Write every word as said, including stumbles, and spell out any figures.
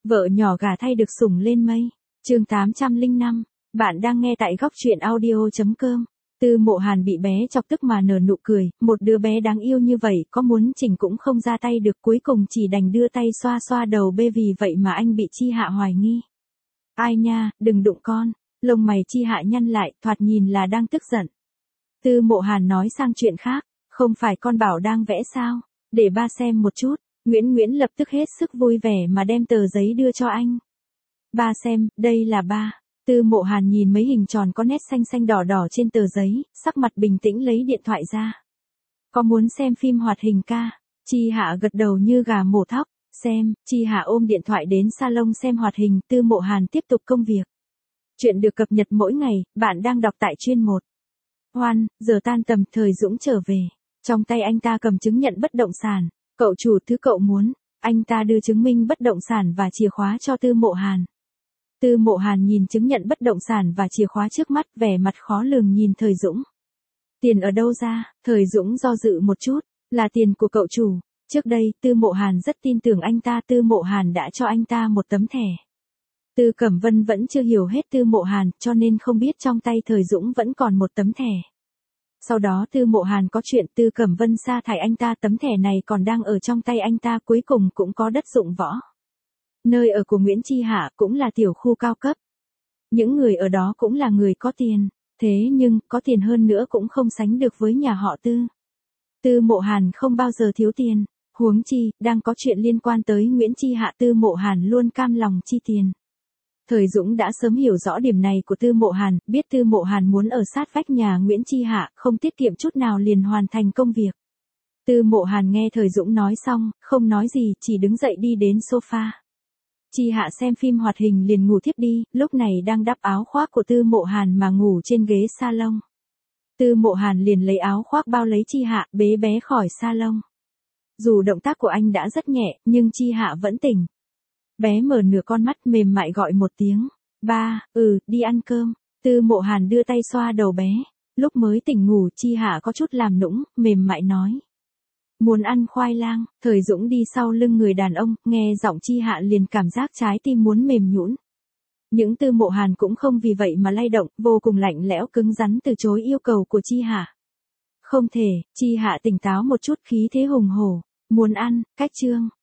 Vợ nhỏ gà thay được sủng lên mây. Chương tám trăm lẻ năm, bạn đang nghe tại góc truyện audio chấm com. Tư Mộ Hàn bị bé chọc tức mà nở nụ cười, một đứa bé đáng yêu như vậy có muốn chỉnh cũng không ra tay được, cuối cùng chỉ đành đưa tay xoa xoa đầu bê, vì vậy mà anh bị Chi Hạ hoài nghi. Ai nha, đừng đụng con. Lông mày Chi Hạ nhăn lại, thoạt nhìn là đang tức giận. Tư Mộ Hàn nói sang chuyện khác, không phải con bảo đang vẽ sao, để ba xem một chút. Nguyễn Nguyễn lập tức hết sức vui vẻ mà đem tờ giấy đưa cho anh. Ba xem, đây là ba. Tư Mộ Hàn nhìn mấy hình tròn có nét xanh xanh đỏ đỏ trên tờ giấy, sắc mặt bình tĩnh lấy điện thoại ra. Có muốn xem phim hoạt hình ca? Chi Hạ gật đầu như gà mổ thóc. Xem. Chi Hạ ôm điện thoại đến salon xem hoạt hình. Tư Mộ Hàn tiếp tục công việc. Chuyện được cập nhật mỗi ngày, bạn đang đọc tại chuyên một. Hoan, giờ tan tầm, Thời Dũng trở về. Trong tay anh ta cầm chứng nhận bất động sản. Cậu chủ, thứ cậu muốn. Anh ta đưa chứng minh bất động sản và chìa khóa cho Tư Mộ Hàn. Tư Mộ Hàn nhìn chứng nhận bất động sản và chìa khóa trước mắt, vẻ mặt khó lường nhìn Thời Dũng. Tiền ở đâu ra? Thời Dũng do dự một chút. Là tiền của cậu chủ. Trước đây, Tư Mộ Hàn rất tin tưởng anh ta. Tư Mộ Hàn đã cho anh ta một tấm thẻ. Tư Cẩm Vân vẫn chưa hiểu hết Tư Mộ Hàn, cho nên không biết trong tay Thời Dũng vẫn còn một tấm thẻ. Sau đó Tư Mộ Hàn có chuyện, Tư Cẩm Vân sa thải anh ta, tấm thẻ này còn đang ở trong tay anh ta, cuối cùng cũng có đất dụng võ. Nơi ở của Nguyễn Chi Hạ cũng là tiểu khu cao cấp. Những người ở đó cũng là người có tiền, thế nhưng có tiền hơn nữa cũng không sánh được với nhà họ Tư. Tư Mộ Hàn không bao giờ thiếu tiền, huống chi đang có chuyện liên quan tới Nguyễn Chi Hạ, Tư Mộ Hàn luôn cam lòng chi tiền. Thời Dũng đã sớm hiểu rõ điểm này của Tư Mộ Hàn, biết Tư Mộ Hàn muốn ở sát vách nhà Nguyễn Chi Hạ, không tiết kiệm chút nào liền hoàn thành công việc. Tư Mộ Hàn nghe Thời Dũng nói xong, không nói gì, chỉ đứng dậy đi đến sofa. Chi Hạ xem phim hoạt hình liền ngủ thiếp đi, lúc này đang đắp áo khoác của Tư Mộ Hàn mà ngủ trên ghế salon. Tư Mộ Hàn liền lấy áo khoác bao lấy Chi Hạ, bế bé khỏi salon. Dù động tác của anh đã rất nhẹ, nhưng Chi Hạ vẫn tỉnh. Bé mở nửa con mắt, mềm mại gọi một tiếng. Ba, ừ, đi ăn cơm. Tư Mộ Hàn đưa tay xoa đầu bé. Lúc mới tỉnh ngủ, Chi Hạ có chút làm nũng, mềm mại nói. Muốn ăn khoai lang. Thời Dũng đi sau lưng người đàn ông, nghe giọng Chi Hạ liền cảm giác trái tim muốn mềm nhũn. Những Tư Mộ Hàn cũng không vì vậy mà lay động, vô cùng lạnh lẽo cứng rắn từ chối yêu cầu của Chi Hạ. Không thể. Chi Hạ tỉnh táo một chút, khí thế hùng hổ. Muốn ăn, cách chương.